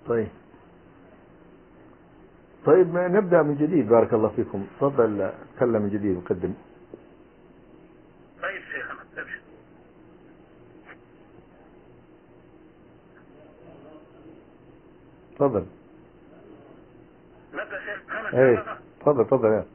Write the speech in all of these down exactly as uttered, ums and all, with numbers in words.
طيب طيب ما نبدأ من جديد. بارك الله فيكم. تفضل تكلم من جديد وقدم. طيب شيخنا ابشر. تفضل. نبدأ شيخنا. ايه تفضل تفضل يا.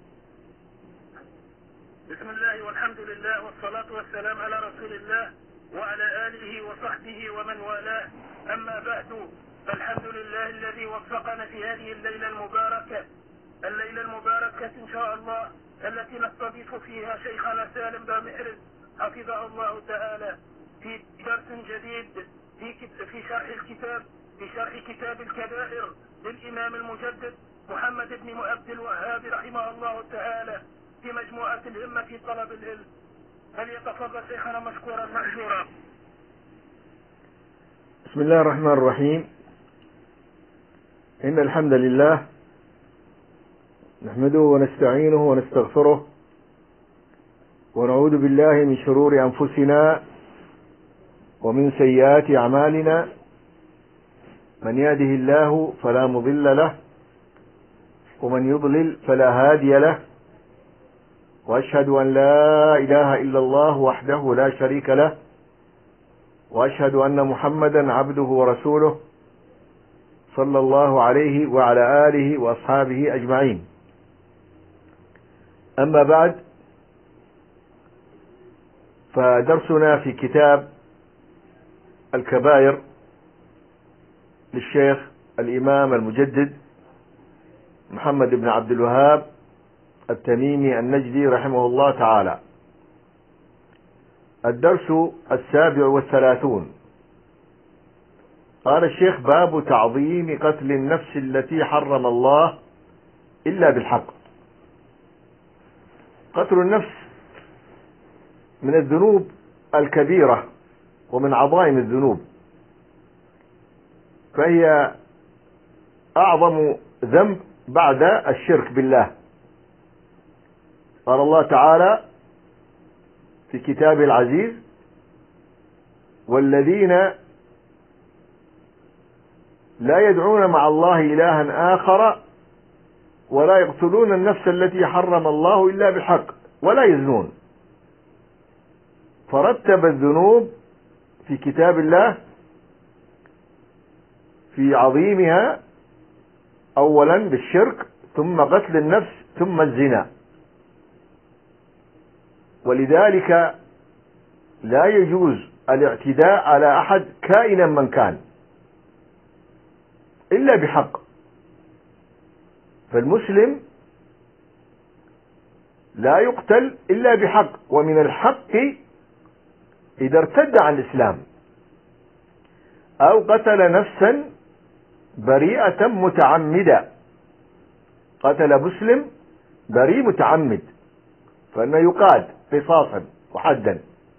بسم الله والحمد لله والصلاة والسلام على رسول الله وعلى آله وصحبه ومن والاه. أما بعد، فالحمد لله الذي وفقنا في هذه الليلة المباركة الليلة المباركة إن شاء الله، التي نستضيف فيها شيخنا سالم بامحرز حفظه الله تعالى في درس جديد في في شرح الكتاب في شرح كتاب الكبائر للإمام المجدد محمد بن عبد الوهاب رحمه الله تعالى في مجموعة الهمة في طلب العلم. فليتفضل شيخنا مشكورا مأجورا. بسم الله الرحمن الرحيم. إن الحمد لله نحمده ونستعينه ونستغفره ونعوذ بالله من شرور أنفسنا ومن سيئات أعمالنا. من يهده الله فلا مضل له ومن يضلل فلا هادي له، وأشهد أن لا إله إلا الله وحده لا شريك له، وأشهد أن محمدا عبده ورسوله صلى الله عليه وعلى آله وأصحابه أجمعين. أما بعد، فدرسنا في كتاب الكبائر للشيخ الإمام المجدد محمد بن عبد الوهاب التميمي النجدي رحمه الله تعالى. الدرس السابع والثلاثون. قال الشيخ: باب تعظيم قتل النفس التي حرم الله إلا بالحق. قتل النفس من الذنوب الكبيرة ومن عظائم الذنوب، فهي أعظم ذنب بعد الشرك بالله. قال الله تعالى في كتابه العزيز: والذين لا يدعون مع الله إلها آخر ولا يقتلون النفس التي حرم الله إلا بالحق ولا يزنون. فرتب الذنوب في كتاب الله في عظيمها أولا بالشرك، ثم قتل النفس، ثم الزنا. ولذلك لا يجوز الاعتداء على أحد كائنا من كان إلا بحق. فالمسلم لا يقتل إلا بحق، ومن الحق إذا ارتد عن الإسلام أو قتل نفسا بريئة متعمدة. قتل مسلم بريء متعمد فإنه يقاد قصاصا وحدا،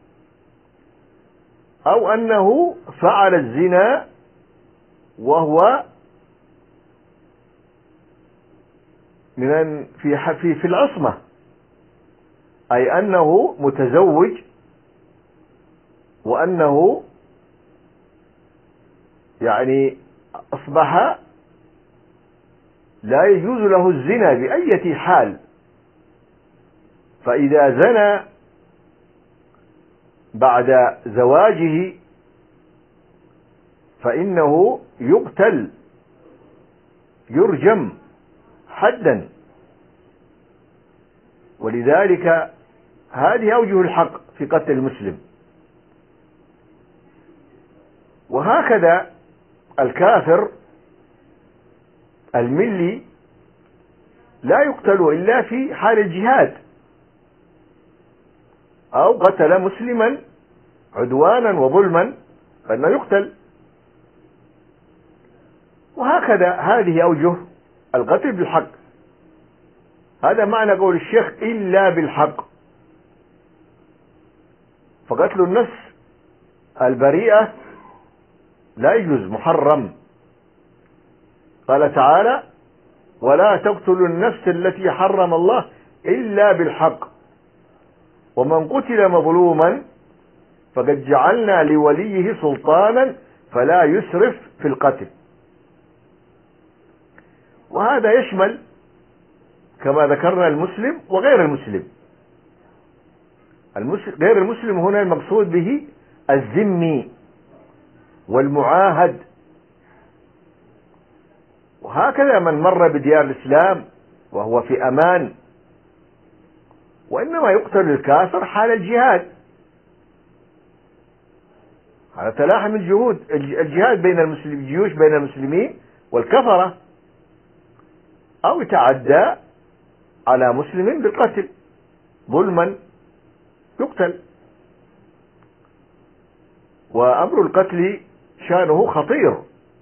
أو أنه فعل الزنا وهو من في في في العصمة، أي أنه متزوج وأنه يعني أصبح لا يجوز له الزنا بأية حال. فإذا زنى بعد زواجه فإنه يقتل يرجم حدا. ولذلك هذه أوجه الحق في قتل المسلم. وهكذا الكافر الملي لا يقتل إلا في حال الجهاد، أو قتل مسلما عدوانا وظلما فإنه يقتل. وهكذا هذه أوجه القتل بالحق. هذا معنى قول الشيخ: إلا بالحق. فقتل النفس البريئة لا يجوز، محرم. قال تعالى: ولا تقتلوا النفس التي حرم الله إلا بالحق ومن قتل مظلوما فقد جعلنا لوليه سلطانا فلا يسرف في القتل. وهذا يشمل كما ذكرنا المسلم وغير المسلم. المسلم غير المسلم هنا المقصود به الذمي والمعاهد. وهكذا من مر بديار الإسلام وهو في أمان، وإنما يقتل الكافر حال الجهاد، على تلاحم الجهود الجهاد بين المسلمين، الجيوش بين المسلمين والكفرة، أو يتعدى على مسلم بالقتل ظلما يقتل. وأمر القتل شأنه خطير،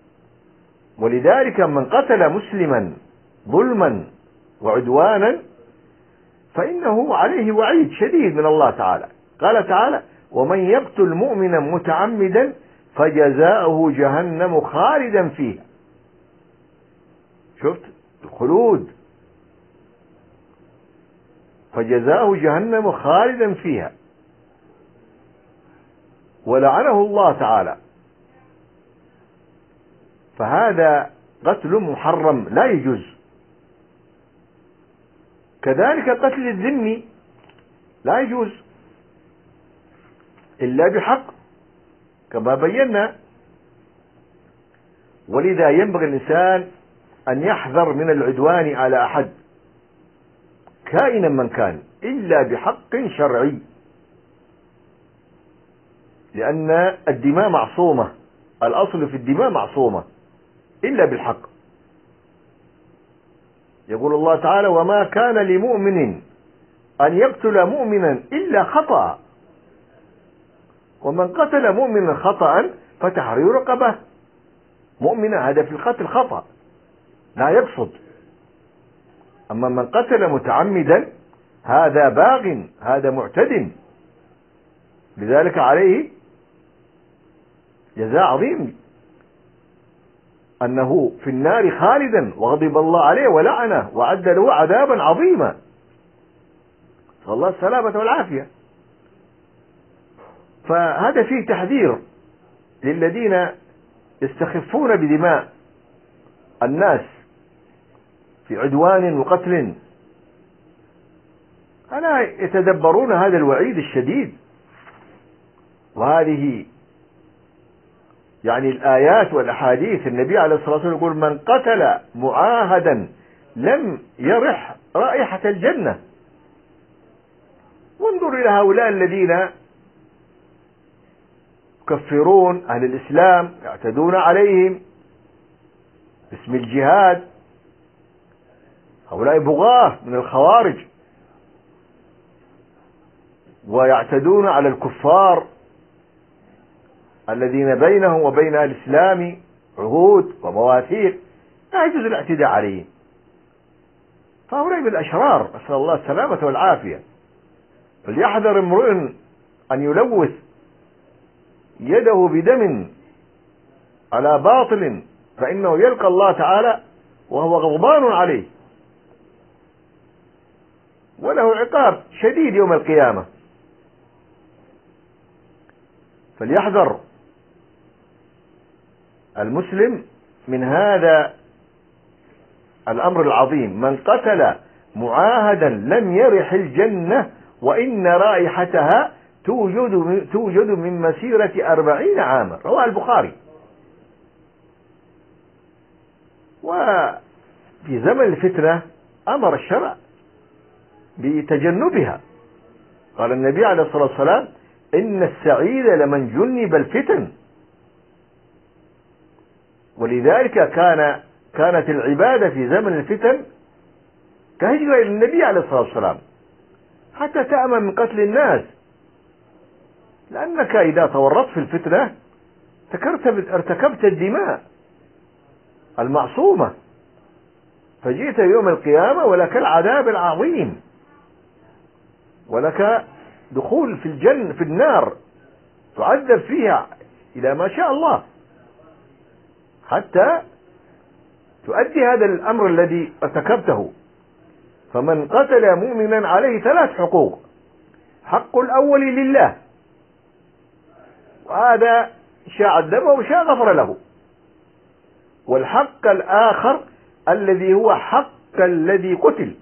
ولذلك من قتل مسلما ظلما وعدوانا فإنه عليه وعيد شديد من الله تعالى. قال تعالى: ومن يقتل مؤمنا متعمدا فجزاؤه جهنم خالدا فيها. شفت الخلود، فجزاؤه جهنم خالدا فيها، ولعنه الله تعالى. فهذا قتل محرم لا يجوز. كذلك قتل الذمي لا يجوز إلا بحق كما بينا. ولذا ينبغي الإنسان أن يحذر من العدوان على أحد كائنا من كان إلا بحق شرعي، لأن الدماء معصومة، الأصل في الدماء معصومة إلا بالحق. يقول الله تعالى: وما كان لمؤمن أن يقتل مؤمنا إلا خطأ، ومن قتل مؤمنا خطأ فتحرير رقبة مؤمنة. هذا في القتل خطأ لا يقصد. أما من قتل متعمدا هذا باغ، هذا معتد، لذلك عليه جزاء عظيم، أنه في النار خالدا وغضب الله عليه ولعنه وأعد له عذابا عظيما. نسأل الله السلامة والعافية. فهذا فيه تحذير للذين يستخفون بدماء الناس في عدوان وقتل، ألا يتدبرون هذا الوعيد الشديد؟ وهذه يعني الآيات والأحاديث. النبي عليه الصلاة والسلام يقول: من قتل معاهدا لم يرح رائحة الجنة. وانظر إلى هؤلاء الذين يكفرون أهل الإسلام، يعتدون عليهم باسم الجهاد. هؤلاء بغاة من الخوارج، ويعتدون على الكفار الذين بينهم وبين الإسلام عهود ومواثيق، لا يجوز الاعتداء عليهم. فهؤلاء من الأشرار، نسأل الله السلامة والعافية. فليحذر امرؤ أن يلوث يده بدم على باطل، فإنه يلقى الله تعالى وهو غضبان عليه، وله عقاب شديد يوم القيامة. فليحذر المسلم من هذا الأمر العظيم. من قتل معاهدا لم يرح الجنة وإن رائحتها توجد توجد من مسيرة أربعين عاما. رواه البخاري. وفي زمن الفتنة أمر الشرع بتجنبها. قال النبي عليه الصلاة والسلام: إن السعيد لمن جنب الفتن. ولذلك كان كانت العبادة في زمن الفتن كهجرة إلى النبي عليه الصلاة والسلام، حتى تأمن من قتل الناس، لأنك إذا تورطت في الفتنة ارتكبت الدماء المعصومة، فجئت يوم القيامة ولك العذاب العظيم، ولك دخول في الجنة في النار تعذب فيها إلى ما شاء الله، حتى تؤدي هذا الأمر الذي ارتكبته. فمن قتل مؤمنا عليه ثلاث حقوق: حق الأول لله، وهذا شاء عذبه وشاء غفر له، والحق الآخر الذي هو حق الذي قتل،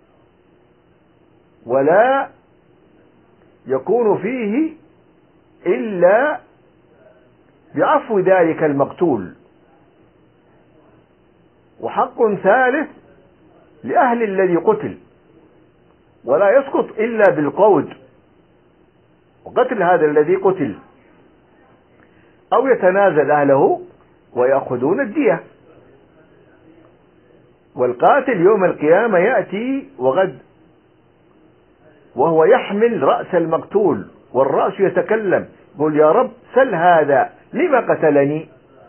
ولا يكون فيه إلا بعفو ذلك المقتول. وحق ثالث لأهل الذي قتل، ولا يسقط إلا بالقود وقتل هذا الذي قتل، أو يتنازل أهله ويأخذون الدية. والقاتل يوم القيامة يأتي وغد وهو يحمل رأس المقتول، والرأس يتكلم يقول يا رب سل هذا لما قتلني.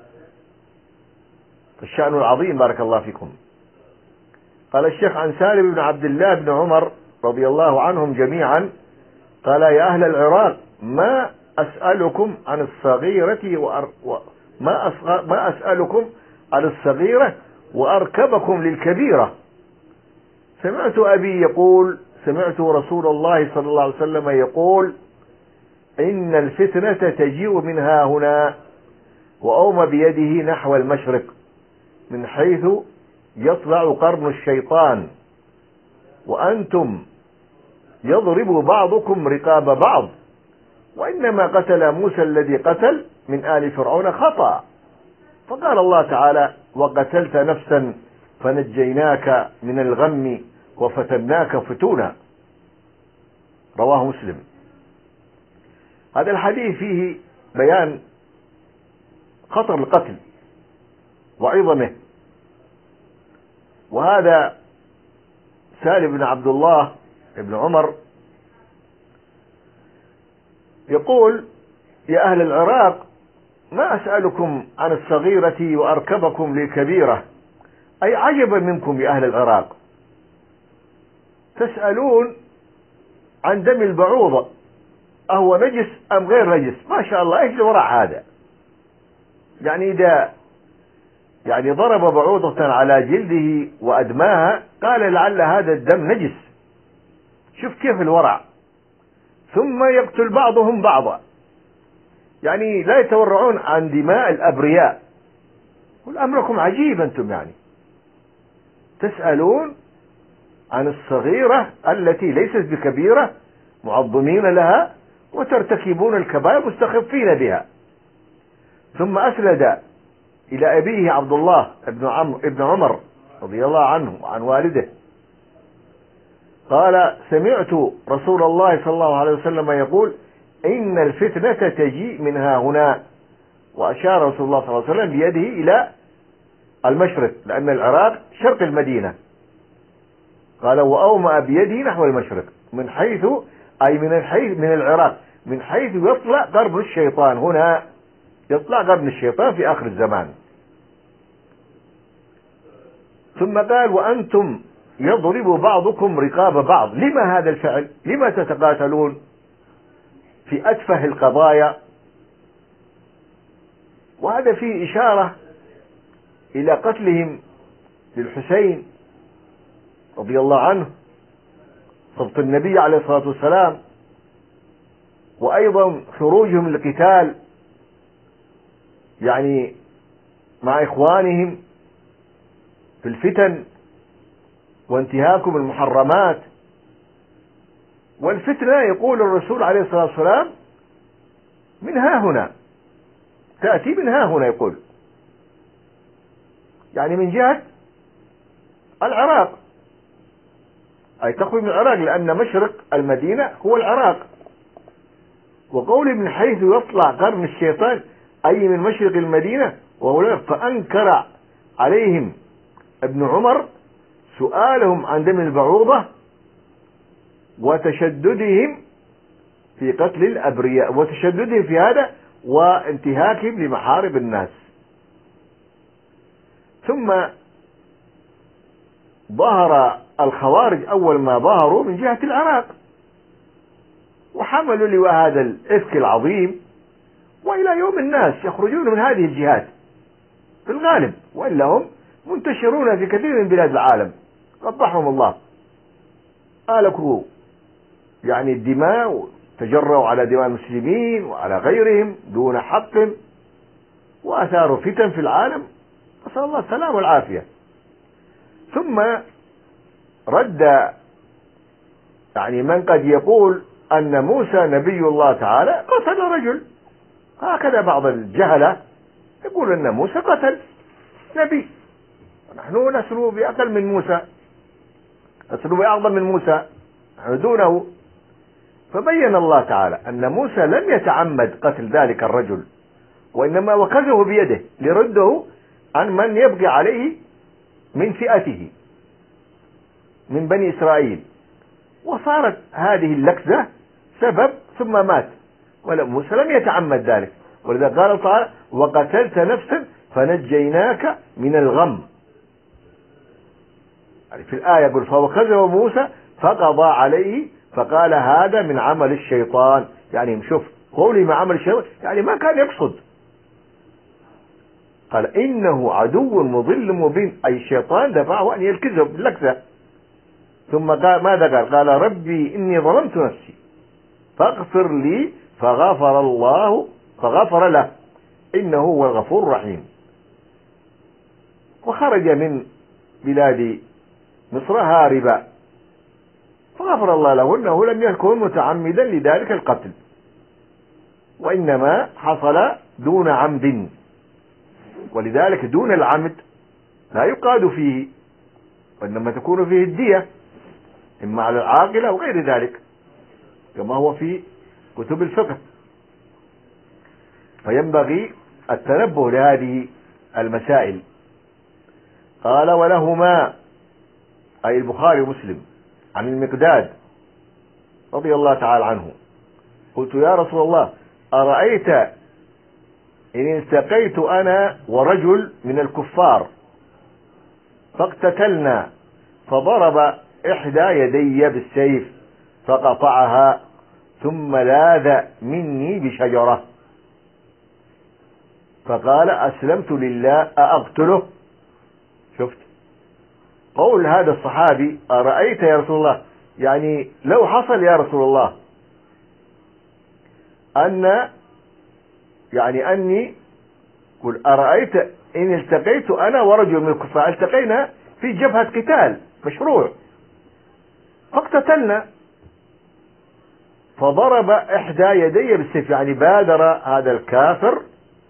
الشأن العظيم بارك الله فيكم. قال الشيخ عن سالم بن عبد الله بن عمر رضي الله عنهم جميعا قال يا أهل العراق ما أسألكم عن الصغيرة وأر... و... ما, أصغ... ما أسألكم عن الصغيرة وأركبكم للكبيرة. سمعت أبي يقول سمعت رسول الله صلى الله عليه وسلم يقول إن الفتنة تجيء من ها هنا، وأومى بيده نحو المشرق من حيث يطلع قرن الشيطان، وأنتم يضرب بعضكم رقاب بعض، وإنما قتل موسى الذي قتل من آل فرعون خطأ. فقال الله تعالى وقتلت نفسا فنجيناك من الغم وفتناك فتونا. رواه مسلم. هذا الحديث فيه بيان خطر القتل وعظمه. وهذا سالم بن عبد الله بن عمر يقول يا أهل العراق ما أسألكم عن الصغيرة وأركبكم للكبيرة، أي عجبا منكم يا أهل العراق تسألون عن دم البعوضة أهو نجس أم غير نجس؟ ما شاء الله إيش الورع هذا؟ يعني إذا يعني ضرب بعوضة على جلده وأدماها قال لعل هذا الدم نجس. شوف كيف الورع. ثم يقتل بعضهم بعضا، يعني لا يتورعون عن دماء الأبرياء. قل أمركم عجيب أنتم، يعني تسألون عن الصغيرة التي ليست بكبيرة معظمين لها، وترتكبون الكبائر مستخفين بها. ثم أسند إلى أبيه عبد الله ابن عمرو ابن عمر رضي الله عنه وعن والده قال سمعت رسول الله صلى الله عليه وسلم يقول إن الفتنة تجيء من ها هنا، وأشار رسول الله صلى الله عليه وسلم بيده إلى المشرق، لأن العراق شرق المدينة. قال وأومأ بيده نحو المشرق من حيث أي من الحيث من العراق من حيث يطلع قرن الشيطان. هنا يطلع قرن الشيطان في آخر الزمان. ثم قال وأنتم يضرب بعضكم رقاب بعض. لما هذا الفعل؟ لما تتقاتلون في أتفه القضايا؟ وهذا فيه إشارة إلى قتلهم للحسين رضي الله عنه صبت النبي عليه الصلاة والسلام، وأيضا خروجهم للقتال يعني مع إخوانهم في الفتن وانتهاكهم المحرمات. والفتنة يقول الرسول عليه الصلاة والسلام من ها هنا، تأتي من ها هنا، يقول يعني من جهة العراق، أي تخرج من العراق، لأن مشرق المدينة هو العراق. وقول من حيث يطلع قرن الشيطان أي من مشرق المدينة وهو. فأنكر عليهم ابن عمر سؤالهم عن دم البعوضة وتشددهم في قتل الأبرياء، وتشددهم في هذا وانتهاكهم لمحارم الناس. ثم ظهر الخوارج أول ما ظهروا من جهة العراق، وحملوا لواء هذا الإفك العظيم، وإلى يوم الناس يخرجون من هذه الجهات في الغالب، وإلا هم منتشرون في كثير من بلاد العالم قبحهم الله. آلكوا يعني الدماء، تجروا على دماء المسلمين وعلى غيرهم دون حق، وأثاروا فتن في العالم، نسأل الله السلامة والعافية. ثم رد يعني من قد يقول أن موسى نبي الله تعالى قتل رجل، هكذا بعض الجهلة يقول أن موسى قتل نبي، نحن نسلو بأقل من موسى، نسلو بأعظم من موسى، نحن دونه. فبين الله تعالى أن موسى لم يتعمد قتل ذلك الرجل، وإنما وكزه بيده لرده عن من يبغي عليه من فئته من بني إسرائيل، وصارت هذه اللكزة سبب ثم مات، ولا موسى لم يتعمد ذلك. ولذا قال تعالى وقتلت نفسا فنجيناك من الغم، يعني في الآية يقول فوكزه موسى فقضى عليه فقال هذا من عمل الشيطان، يعني شوف قولي ما عمل الشيطان يعني ما كان يقصد، قال إنه عدو مضل مبين، أي الشيطان دفعه أن يلكزه باللكزة. ثم قال ماذا قال؟ قال ربي إني ظلمت نفسي فاغفر لي فغفر الله فغفر له إنه هو الغفور الرحيم. وخرج من بلاد مصر هاربا فغفر الله له أنه لم يكن متعمدا لذلك القتل، وإنما حصل دون عمد، ولذلك دون العمد لا يقاد فيه، وإنما تكون فيه الدية إما على العاقلة وغير ذلك كما هو في كتب الفقه. فينبغي التنبه لهذه المسائل. قال ولهما أي البخاري ومسلم عن المقداد رضي الله تعالى عنه قلت يا رسول الله أرأيت إن التقيت أنا ورجل من الكفار فاقتتلنا فضرب إحدى يدي بالسيف فقطعها ثم لاذ مني بشجرة فقال أسلمت لله أأقتله؟ شفت قول هذا الصحابي أرأيت يا رسول الله، يعني لو حصل يا رسول الله أن يعني أني قل أرأيت إن التقيت أنا ورجل من الكفار، التقينا في جبهة قتال مشروع فاقتتلنا فضرب إحدى يدي بالسيف، يعني بادر هذا الكافر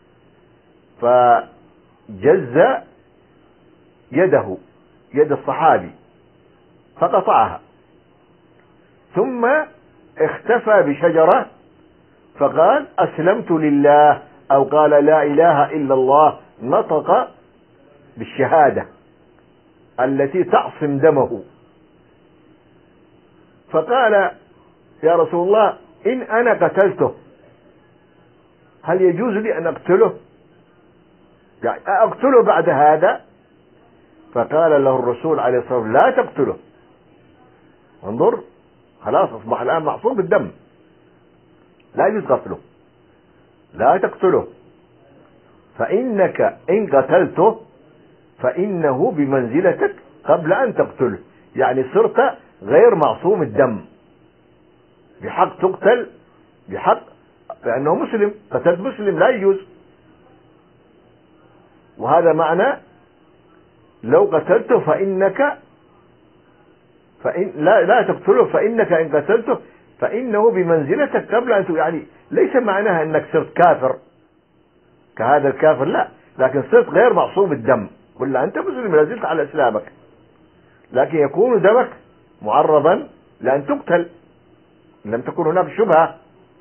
فجز يده يد الصحابي فقطعها ثم اختفى بشجرة فقال أسلمت لله أو قال لا إله إلا الله، نطق بالشهادة التي تعصم دمه. فقال يا رسول الله إن أنا قتلته هل يجوز لي أن أقتله؟ يعني أقتله بعد هذا؟ فقال له الرسول عليه الصلاة والسلام لا تقتله، انظر خلاص أصبح الآن معصوم بالدم لا يجوز قتله، لا تقتله فإنك إن قتلته فإنه بمنزلتك قبل أن تقتله، يعني صرت غير معصوم الدم بحق تقتل بحق لأنه مسلم، قتلت مسلم لا يجوز. وهذا معنى لو قتلته فإنك فإن لا لا تقتله فإنك إن قتلته فإنه بمنزلتك قبل أن، يعني ليس معناها أنك صرت كافر كهذا الكافر، لا، لكن صرت غير معصوم الدم، ولا أنت مسلم لا زلت على إسلامك، لكن يكون دمك معرضا لأن تقتل لم تكن هناك شبهة.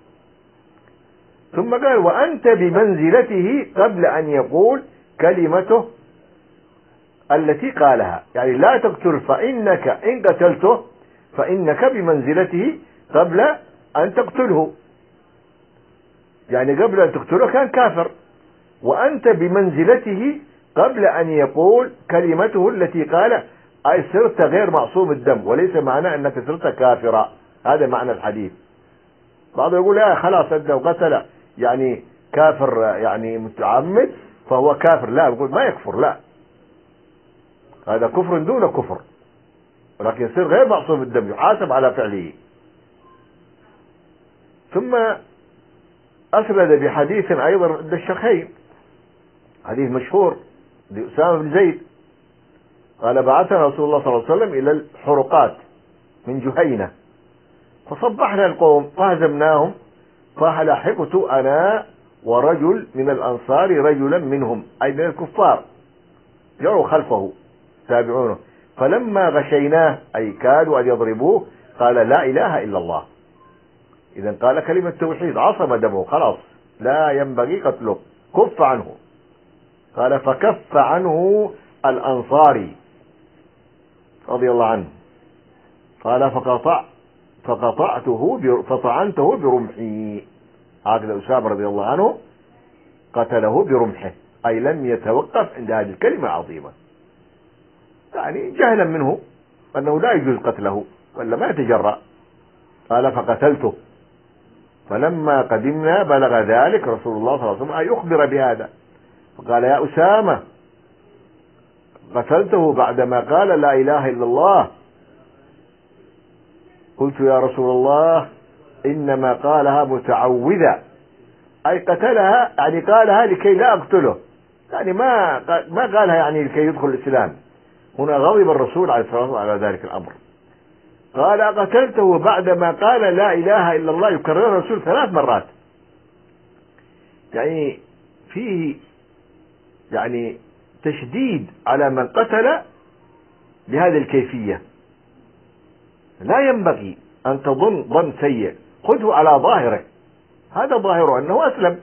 ثم قال وأنت بمنزلته قبل أن يقول كلمته التي قالها، يعني لا تقتل فإنك إن قتلته فإنك بمنزلته قبل أن تقتله، يعني قبل أن تقتله كان كافر، وأنت بمنزلته قبل أن يقول كلمته التي قال، أي صرت غير معصوم الدم، وليس معنى أنك صرت كافرا، هذا معنى الحديث. بعض يقول لا خلاص أنت قتل يعني كافر يعني متعمد فهو كافر، لا، يقول ما يكفر، لا، هذا كفر دون كفر، ولكن يصير غير معصوم الدم يحاسب على فعله. ثم أسرد بحديث أيضا عند الشيخين، حديث مشهور لأسامة بن زيد قال بعثنا رسول الله صلى الله عليه وسلم إلى الحرقات من جهينة فصبحنا القوم فهزمناهم، فلحقت أنا ورجل من الأنصار رجلا منهم أي من الكفار جروا خلفه تابعونه، فلما غشيناه أي كادوا أن يضربوه قال لا إله إلا الله. إذا قال كلمة توحيد عصم دمه خلاص لا ينبغي قتله، كف عنه. قال فكف عنه الأنصاري رضي الله عنه. قال فقطع فقطعته فطعنته برمحي. هكذا أسامة رضي الله عنه قتله برمحه أي لم يتوقف عند هذه الكلمة العظيمة، يعني جهلا منه أنه لا يجوز قتله ولا ما يتجرأ. قال فقتلته. فلما قدمنا بلغ ذلك رسول الله صلى الله عليه وسلم أن يخبر بهذا، فقال يا أسامة قتلته بعدما قال لا إله إلا الله. قلت يا رسول الله إنما قالها متعوذا أي قتلها يعني قالها لكي لا أقتله، يعني ما ما قالها يعني لكي يدخل الإسلام. هنا غضب الرسول عليه الصلاة والسلام على ذلك الأمر. قال قتلته بعدما قال لا إله إلا الله، يكرر الرسول ثلاث مرات، يعني فيه يعني تشديد على من قتل بهذه الكيفية. لا ينبغي أن تظن ظن سيء، خذه على ظاهره، هذا ظاهره أنه أسلم،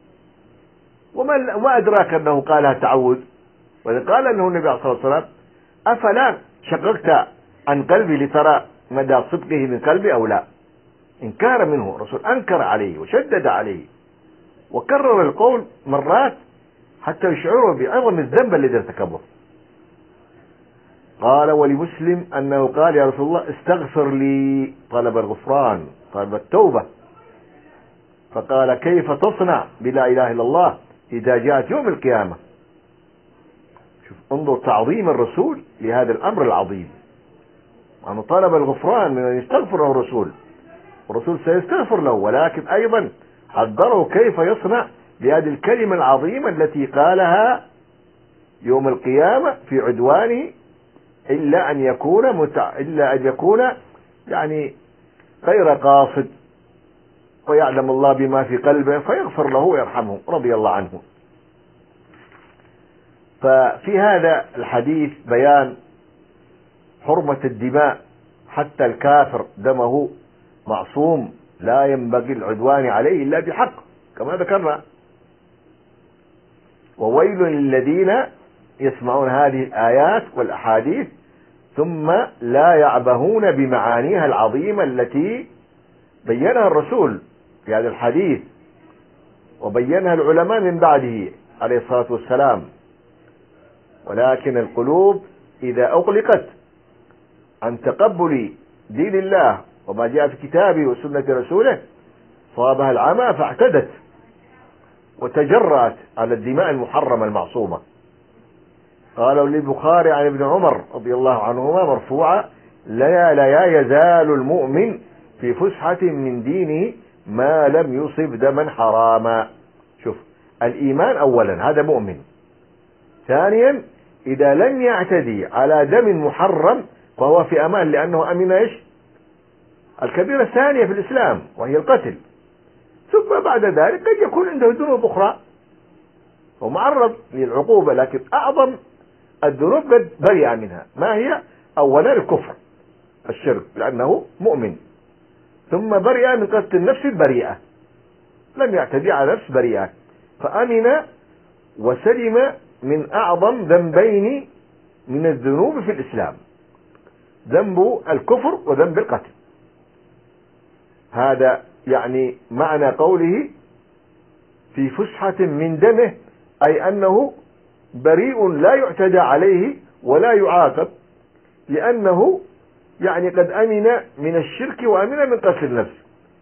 وما أدراك أنه قالها تعوذ. وإذا قال أنه النبي عليه الصلاة والسلام أفلا شققت عن قلبي لترى مدى صدقه من قلبي أو لا؟ إنكار منه، الرسول أنكر عليه وشدد عليه وكرر القول مرات حتى يشعره بعظم الذنب الذي ارتكبه. قال ولمسلم أنه قال يا رسول الله استغفر لي، طلب الغفران طلب التوبة. فقال كيف تصنع بلا إله إلا الله إذا جاءت يوم القيامة؟ شوف انظر تعظيم الرسول لهذا الأمر العظيم، أنه طلب الغفران من أن يستغفر له الرسول، والرسول سيستغفر له، ولكن أيضا حذره كيف يصنع بهذه الكلمة العظيمة التي قالها يوم القيامة في عدوانه، إلا أن يكون متع... إلا أن يكون يعني غير قاصد، ويعلم الله بما في قلبه فيغفر له ويرحمه رضي الله عنه. ففي هذا الحديث بيان حرمة الدماء، حتى الكافر دمه معصوم لا ينبغي العدوان عليه إلا بحق كما ذكرنا. وويل للذين يسمعون هذه الآيات والأحاديث ثم لا يعبهون بمعانيها العظيمة التي بينها الرسول في هذا الحديث وبينها العلماء من بعده عليه الصلاة والسلام. ولكن القلوب إذا أغلقت عن تقبل دين الله وما جاء في كتابه وسنة رسوله صابها العمى فاعتدت وتجرأت على الدماء المحرمة المعصومة. قالوا للبخاري عن ابن عمر رضي الله عنهما مرفوعا لا لا يزال المؤمن في فسحة من دينه ما لم يصب دما حراما. شوف الإيمان أولا هذا مؤمن، ثانيا إذا لم يعتدي على دم محرم فهو في أمان، لأنه أمن إيش الكبيرة الثانية في الإسلام وهي القتل. ثم بعد ذلك قد يكون عنده ذنوب أخرى ومعرض للعقوبة، لكن أعظم الذنوب قد برئ منها. ما هي؟ أولا الكفر الشرك لأنه مؤمن، ثم برئ من قتل النفس البريئة، لم يعتدي على نفس بريئة، فأمن وسلم من أعظم ذنبين من الذنوب في الإسلام، ذنب الكفر وذنب القتل. هذا يعني معنى قوله في فسحة من دمه، أي أنه بريء لا يعتدى عليه ولا يعاقب، لأنه يعني قد أمن من الشرك وأمن من قتل النفس.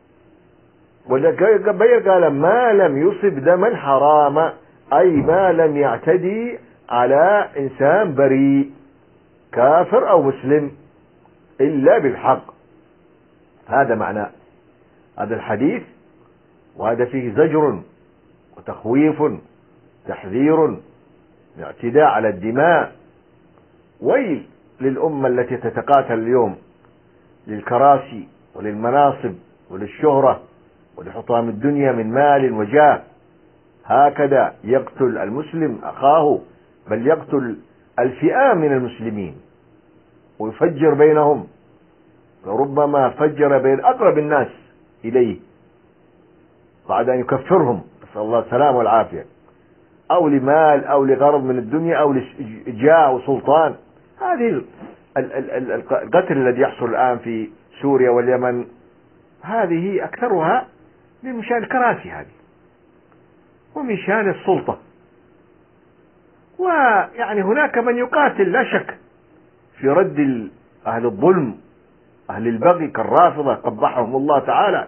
وبين قال ما لم يصب دما حراما، أي ما لم يعتدي على إنسان بريء كافر أو مسلم إلا بالحق. هذا معنى هذا الحديث، وهذا فيه زجر وتخويف تحذير من الاعتداء على الدماء ويل للأمة التي تتقاتل اليوم للكراسي وللمناصب وللشهرة ولحطام الدنيا من مال وجاه. هكذا يقتل المسلم أخاه، بل يقتل الفئام من المسلمين ويفجر بينهم، وربما فجر بين أقرب الناس إليه بعد أن يكفرهم، نسأل الله السلامة والعافية، أو لمال أو لغرض من الدنيا أو لجاه وسلطان. هذه القتل الذي يحصل الآن في سوريا واليمن هذه أكثرها من شأن الكراسي هذه ومن شأن السلطة. ويعني هناك من يقاتل لا شك في رد أهل الظلم أهل البغي كالرافضة قبحهم الله تعالى.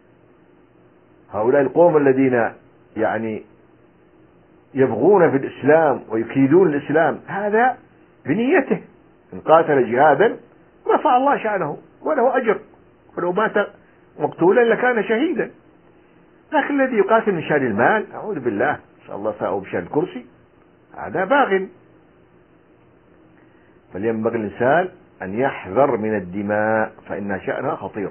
هؤلاء القوم الذين يعني يبغون في الإسلام ويكيدون الإسلام، هذا بنيته، إن قاتل جهادا رفع الله شأنه وله أجر، ولو مات مقتولا لكان شهيدا. لكن الذي يقاتل من شأن المال، أعوذ بالله، إن شاء الله ساءوا بشأن الكرسي، هذا باغ. فلينبغي الإنسان أن يحذر من الدماء فإن شأنها خطير.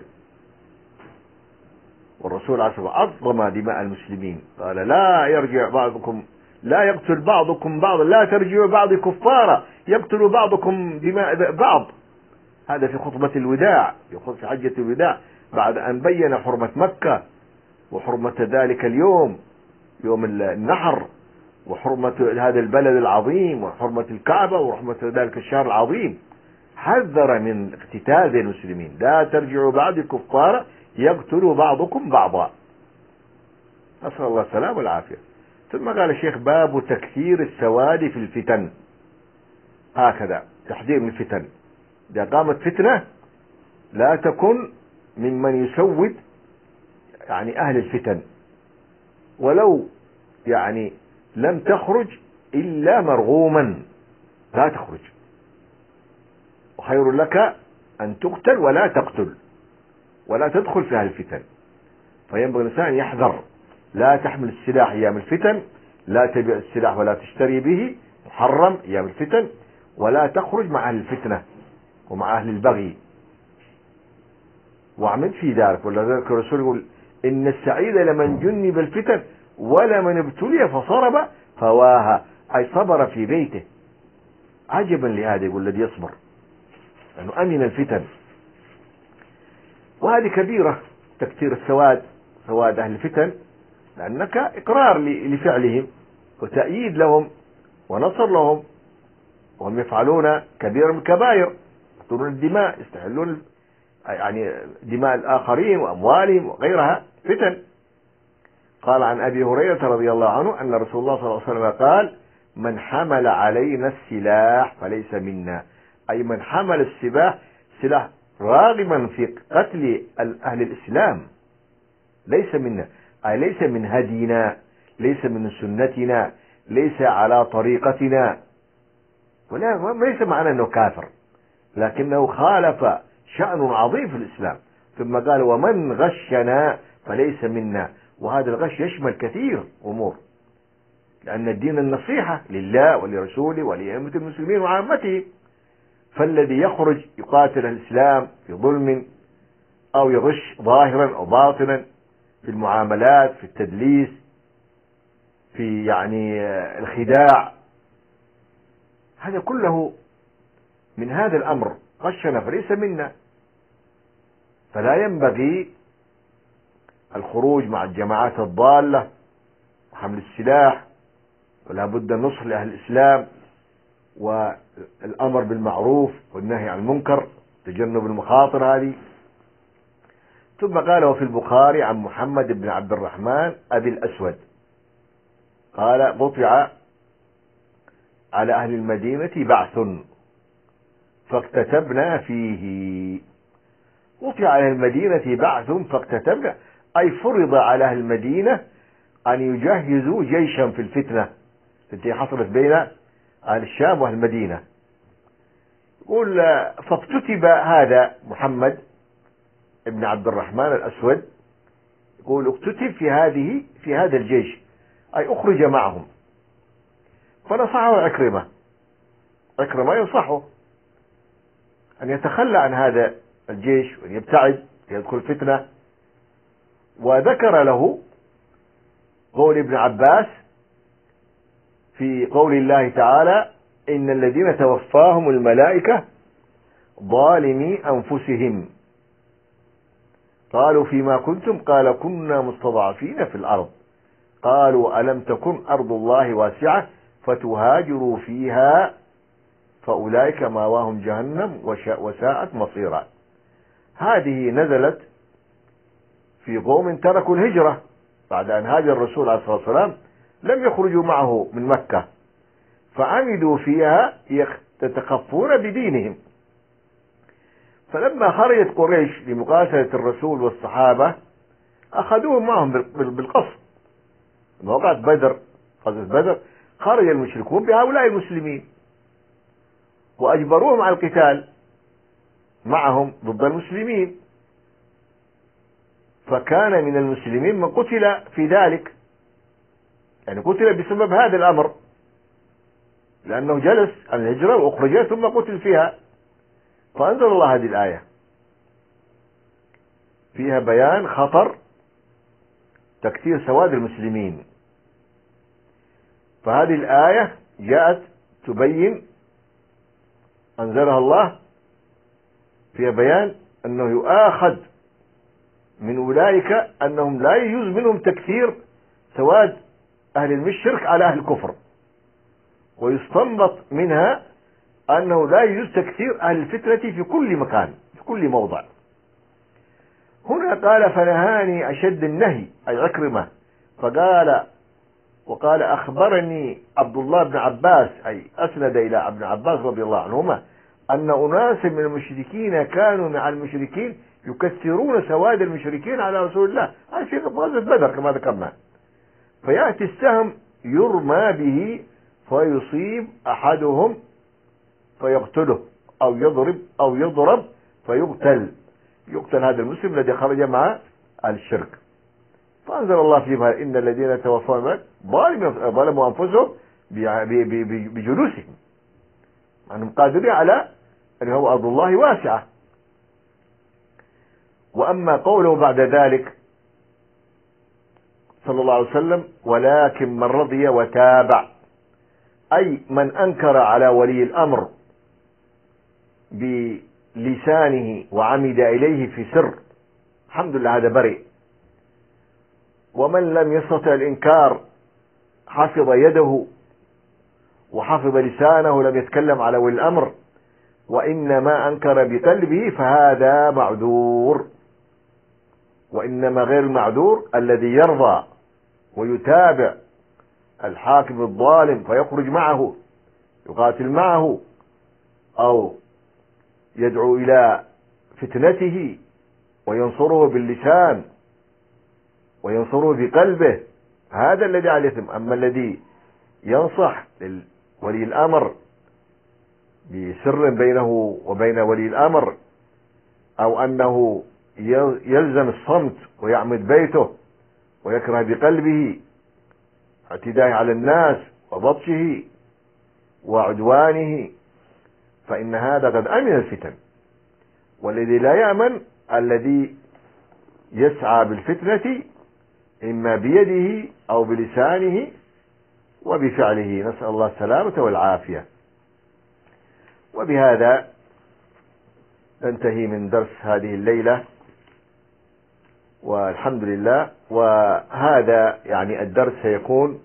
والرسول عليه الصلاة والسلام عظم دماء المسلمين، قال لا يرجع بعضكم لا يقتل بعضكم بعضا، لا ترجعوا بعض كفارا يقتل بعضكم دماء بعض. هذا في خطبة الوداع، في حجة الوداع، بعد أن بين حرمة مكة وحرمة ذلك اليوم يوم النحر، وحرمة هذا البلد العظيم، وحرمة الكعبة، وحرمة ذلك الشهر العظيم. حذر من اقتتال المسلمين، لا ترجعوا بعد كفارا يقتل بعضكم بعضا، نسأل الله السلامة والعافية. ثم قال الشيخ باب تكثير السواد في الفتن. هكذا تحذير من الفتن، إذا قامت فتنة لا تكن ممن يسود يعني أهل الفتن، ولو يعني لم تخرج إلا مرغوما لا تخرج، وخير لك أن تقتل ولا تقتل ولا تدخل في أهل الفتن. فينبغي الإنسان يحذر، لا تحمل السلاح أيام الفتن، لا تبيع السلاح ولا تشتري به، محرم أيام الفتن، ولا تخرج مع أهل الفتنة ومع أهل البغي. واعمد في ذلك، ولذلك الرسول يقول إن السعيد لمن جنب الفتن ولمن ابتلي فصرب فواها، أي صبر في بيته. عجبا لهذا، يقول الذي يصبر أنه يعني أمن الفتن. وهذه كبيرة تكثير السواد، سواد أهل الفتن، لأنك إقرار لفعلهم وتأييد لهم ونصر لهم، وهم يفعلون كبير من الكبائر، يقتلون الدماء، يستحلون يعني دماء الآخرين وأموالهم وغيرها فتن. قال عن أبي هريرة رضي الله عنه أن رسول الله صلى الله عليه وسلم قال من حمل علينا السلاح فليس منا، أي من حمل السلاح سلاح راغبا في قتل أهل الإسلام ليس منا، أي ليس من هدينا، ليس من سنتنا، ليس على طريقتنا، وليس معنى أنه كافر، لكنه خالف شأن عظيم في الإسلام. ثم قال ومن غشنا فليس منا، وهذا الغش يشمل كثير أمور، لأن الدين النصيحة لله ولرسوله ولأئمة المسلمين وعامته. فالذي يخرج يقاتل الإسلام في ظلم أو يغش ظاهرا أو باطنا في المعاملات، في التدليس، في يعني الخداع، هذا كله من هذا الأمر، غشنا فليس منا. فلا ينبغي الخروج مع الجماعات الضالة وحمل السلاح، ولا بد النصح لأهل الإسلام والأمر بالمعروف والنهي عن المنكر، تجنب المخاطر هذه. ثم قال وفي البخاري عن محمد بن عبد الرحمن أبي الأسود قال بطع على أهل المدينة بعث فاكتتبنا فيه. بطع على المدينة بعث فاكتتبنا، أي فرض على أهل المدينة أن يجهزوا جيشا في الفتنة التي حصلت بين أهل الشام وأهل المدينة. يقول فاكتتب هذا محمد ابن عبد الرحمن الأسود، يقول اكتتب في هذه في هذا الجيش، أي أخرج معهم. فنصحه عكرمة عكرمة ينصحه أن يتخلى عن هذا الجيش وأن يبتعد يدخل فتنة. وذكر له قول ابن عباس في قول الله تعالى إن الذين توفاهم الملائكة ظالمي أنفسهم قالوا فيما كنتم قال كنا مستضعفين في الأرض قالوا ألم تكن أرض الله واسعة فتهاجروا فيها فأولئك ماواهم جهنم وساءت مصيرا. هذه نزلت في قوم تركوا الهجرة بعد أن هاجر الرسول عليه الصلاة والسلام، لم يخرجوا معه من مكة فعمدوا فيها يتخفون بدينهم. فلما خرجت قريش لمقاتلة الرسول والصحابة أخذوهم معهم بالقصد. لما وقعت بدر غزوة بدر خرج المشركون بهؤلاء المسلمين وأجبروهم على القتال معهم ضد المسلمين، فكان من المسلمين من قتل في ذلك، يعني قتل بسبب هذا الأمر لأنه جلس عن الهجرة وأخرج ثم قتل فيها. فأنزل الله هذه الآية فيها بيان خطر تكثير سواد المسلمين. فهذه الآية جاءت تبين، أنزلها الله فيها بيان أنه يؤاخذ من أولئك أنهم لا يجوز منهم تكثير سواد أهل الشرك على أهل الكفر، ويستنبط منها أنه لا يجوز تكثير أهل الفتنة في كل مكان في كل موضع. هنا قال فنهاني أشد النهي أي عكرمة، فقال وقال أخبرني عبد الله بن عباس أي أسند إلى ابن عباس رضي الله عنهما أن أناس من المشركين كانوا مع المشركين يكثرون سواد المشركين على رسول الله. هذا في غزوة بدر كما ذكرنا. فيأتي السهم يرمى به فيصيب أحدهم فيقتله أو يضرب أو يضرب فيقتل يقتل هذا المسلم الذي خرج مع الشرك. فأنزل الله فيها إن الذين توفوا ظلموا أنفسهم بجلوسهم، أنهم قادرين على أن هو أرض الله واسعة. وأما قوله بعد ذلك صلى الله عليه وسلم ولكن من رضي وتابع، أي من أنكر على ولي الأمر بلسانه وعمد إليه في سر، الحمد لله هذا بريء. ومن لم يستطع الإنكار حفظ يده وحفظ لسانه لم يتكلم على ولي الأمر وإنما أنكر بقلبه فهذا معذور. وإنما غير المعذور الذي يرضى ويتابع الحاكم الظالم فيخرج معه يقاتل معه أو يدعو إلى فتنته وينصره باللسان وينصره بقلبه، هذا الذي عليه الإثم. أما الذي ينصح ولي الأمر بسر بينه وبين ولي الأمر أو أنه يلزم الصمت ويعمد بيته ويكره بقلبه اعتداءه على الناس وبطشه وعدوانه، فإن هذا قد أمن الفتن. والذي لا يأمن الذي يسعى بالفتنة إما بيده أو بلسانه وبفعله، نسأل الله السلامة والعافية. وبهذا ننتهي من درس هذه الليلة والحمد لله. وهذا يعني الدرس سيكون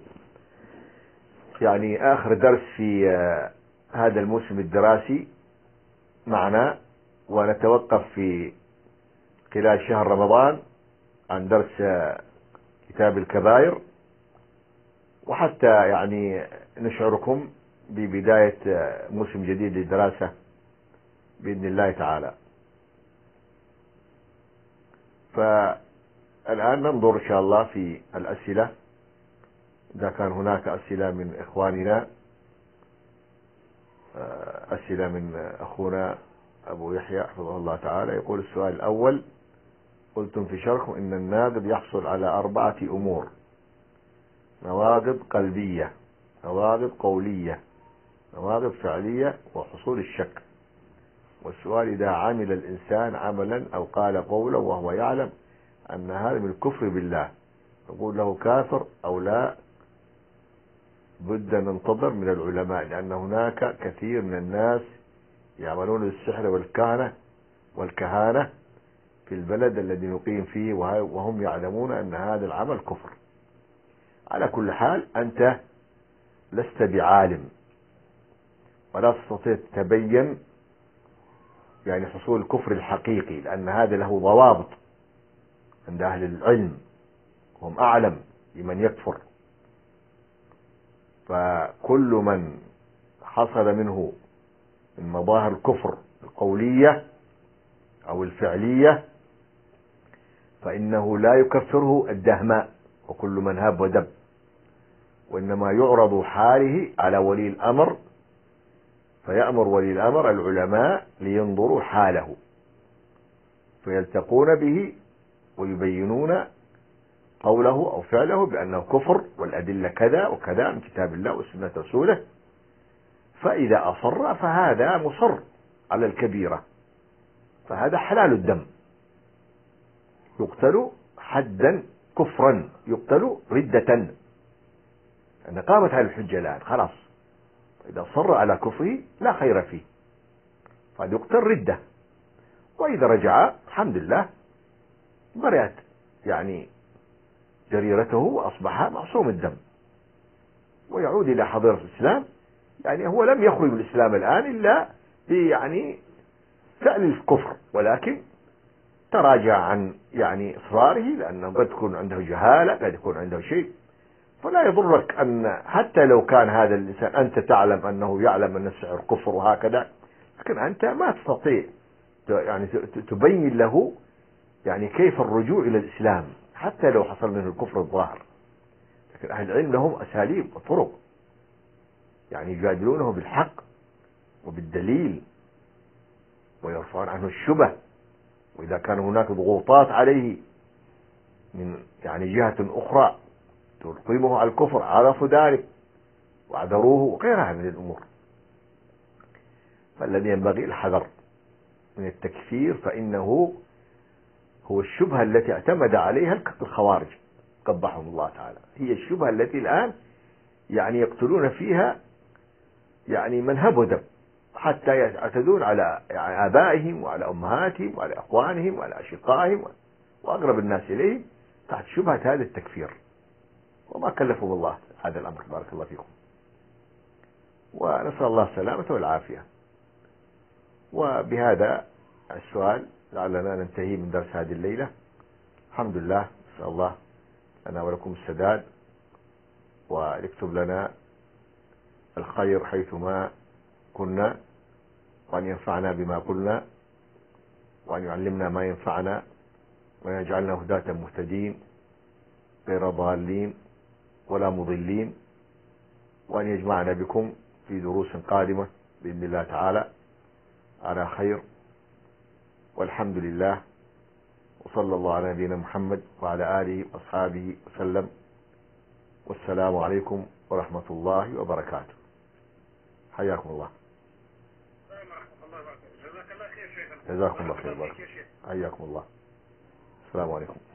يعني آخر درس في هذا الموسم الدراسي معنا، ونتوقف في خلال شهر رمضان عن درس كتاب الكبائر، وحتى يعني نشعركم ببداية موسم جديد للدراسة بإذن الله تعالى. فالآن ننظر إن شاء الله في الأسئلة، إذا كان هناك أسئلة من إخواننا، أسئلة من أخونا أبو يحيى حفظه الله تعالى. يقول السؤال الأول: قلتم في شرحكم إن الناقض يحصل على أربعة أمور: نواقض قلبية، نواقض قولية، نواقض فعلية وحصول الشك. والسؤال إذا عمل الإنسان عملا أو قال قولا وهو يعلم أن هذا من الكفر بالله، نقول له كافر أو لا؟ بد ننتظر من العلماء، لأن هناك كثير من الناس يعملون السحر والكهنة والكهانة في البلد الذي نقيم فيه، وهم يعلمون أن هذا العمل كفر. على كل حال أنت لست بعالم ولا تستطيع تبين يعني حصول الكفر الحقيقي، لأن هذا له ضوابط عند أهل العلم، هم أعلم بمن يكفر. فكل من حصل منه من مظاهر الكفر القولية أو الفعلية فإنه لا يكفره الدهماء وكل من هب ودب، وإنما يعرض حاله على ولي الأمر، فيأمر ولي الأمر العلماء لينظروا حاله فيلتقون به ويبينون قوله أو فعله بأنه كفر والأدلة كذا وكذا من كتاب الله وسنة رسوله. فإذا أصر فهذا مصر على الكبيرة، فهذا حلال الدم، يقتل حدا كفرا، يقتل ردة، أن قامت على الحجة الآن خلاص. إذا صر على كفره لا خير فيه، فهذا يقتل ردة. وإذا رجع الحمد لله برئت يعني جريرته وأصبح معصوم الدم ويعود إلى حضرة الإسلام. يعني هو لم يخرج من الإسلام الآن إلا يعني فعل الكفر، ولكن تراجع عن يعني إصراره، لأنه قد تكون عنده جهالة، قد يكون عنده شيء. فلا يضرك أن حتى لو كان هذا الإنسان أنت تعلم أنه يعلم أن السحر كفر وهكذا، لكن أنت ما تستطيع يعني تبين له يعني كيف الرجوع إلى الإسلام حتى لو حصل منه الكفر الظاهر. لكن أهل العلم لهم أساليب وطرق يعني يجادلونه بالحق وبالدليل ويرفعون عنه الشبه، وإذا كان هناك ضغوطات عليه من يعني جهة أخرى تلقمه على الكفر عرفوا ذلك وعذروه وغيرها من الأمور. فالذي ينبغي الحذر من التكفير، فإنه هو الشبهة التي اعتمد عليها الخوارج قبحهم الله تعالى، هي الشبهة التي الآن يعني يقتلون فيها يعني من هب ودب، حتى يعتدون على آبائهم وعلى أمهاتهم وعلى أخوانهم وعلى أشقائهم وأقرب الناس إليهم تحت شبهة هذا التكفير، وما كلفهم الله هذا الأمر. بارك الله فيكم، ونسأل الله السلامة والعافية. وبهذا السؤال لعلنا ننتهي من درس هذه الليلة. الحمد لله، نسأل الله لنا ولكم السداد، ويكتب لنا الخير حيثما كنا، وأن ينفعنا بما قلنا، وأن يعلمنا ما ينفعنا، وأن يجعلنا هداة مهتدين غير ضالين ولا مضلين، وأن يجمعنا بكم في دروس قادمة بإذن الله تعالى على خير. والحمد لله، وصلى الله على نبينا محمد وعلى آله وأصحابه وسلم، والسلام عليكم ورحمة الله وبركاته. حياكم الله. جزاكم الله خير. حياكم الله. السلام عليكم.